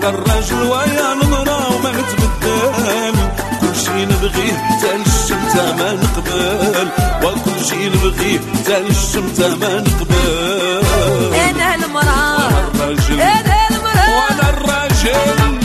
انا الراجل ويا المرا وما نتبدل، كل شي نبغيه حتى للشمتة ما نقبل، وكل شي نبغيه حتى للشمتة ما نقبل. انا المرا وانا الراجل، انا المرا وانا الراجل.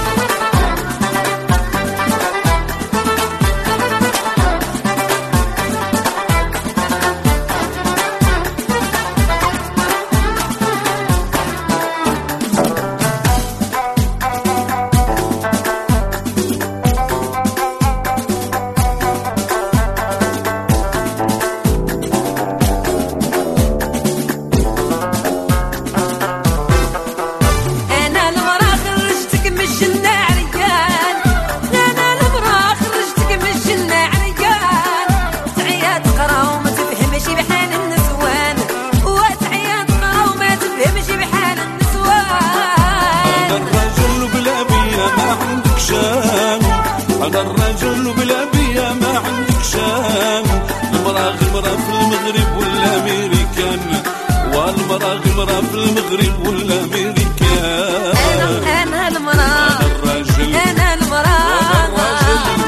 أنا الرجل بلا بيا ما عندك شان، المرأة غمرة في المغرب ولا أمريكان، والمرأة غمرة في المغرب ولا أمريكان. أنا المرأة، أنا الرجل، أنا المرأة، وأنا الرجل.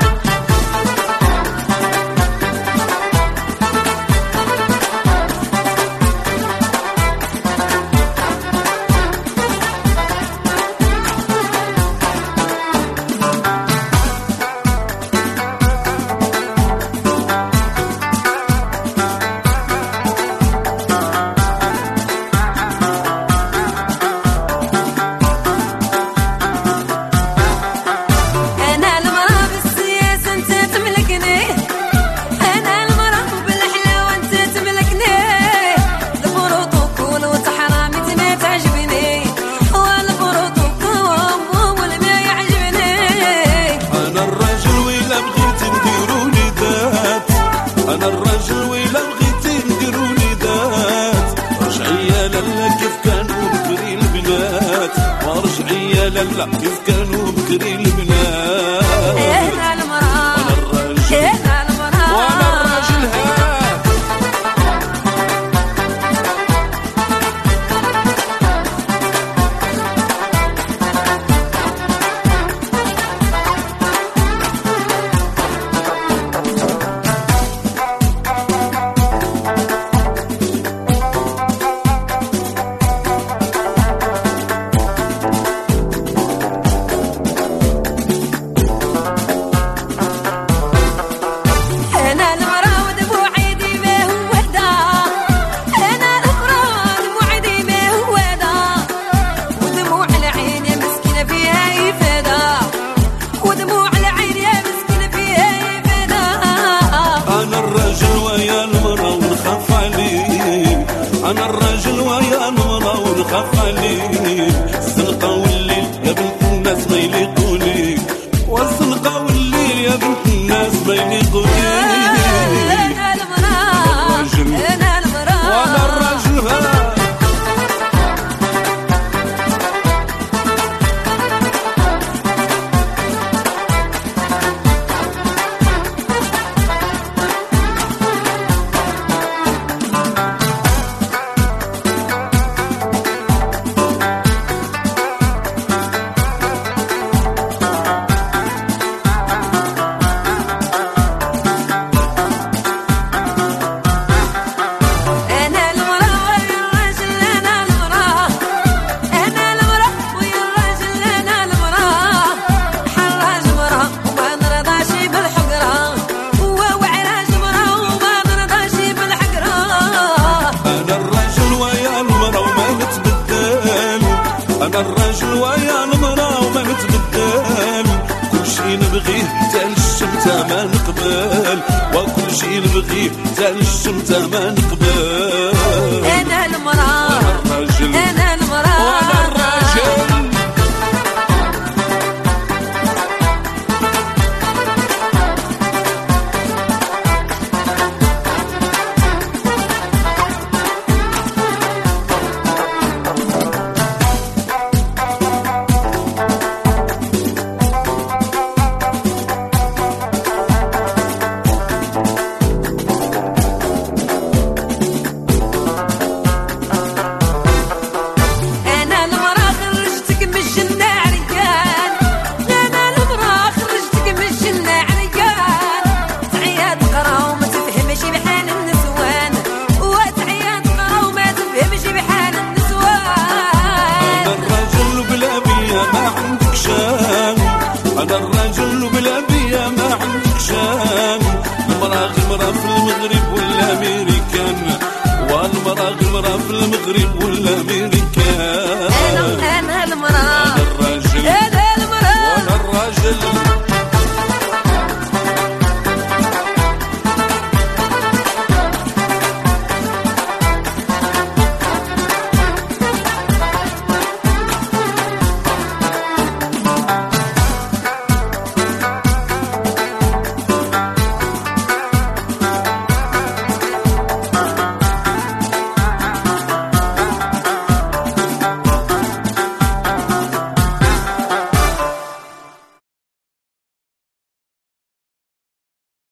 أنا الرجل وإلا بغيتي نديرولي ذات، رجعي يا لالا كيف كانوا بكري البنات، ورجعي يا لالا كيف كانوا بكري البنات. أنا المرأة، وأنا الرجل، أنا المرأة، وأنا الرجل. أنا الراجل ويا المرا ونخاف عليه، الزنقة والليل يا بنت الناس ما يليقولي، والزنقة والليل يا بنت الناس ما يليقولي. أنا المرأة، أنا المرأة، وأنا الراجل. أنا الراجل ويا المرا وما نتبدل، كل شي نبغيه حتى للشمتة ما نقبل، وكل شي نبغيه حتى للشمتة ما نقبل.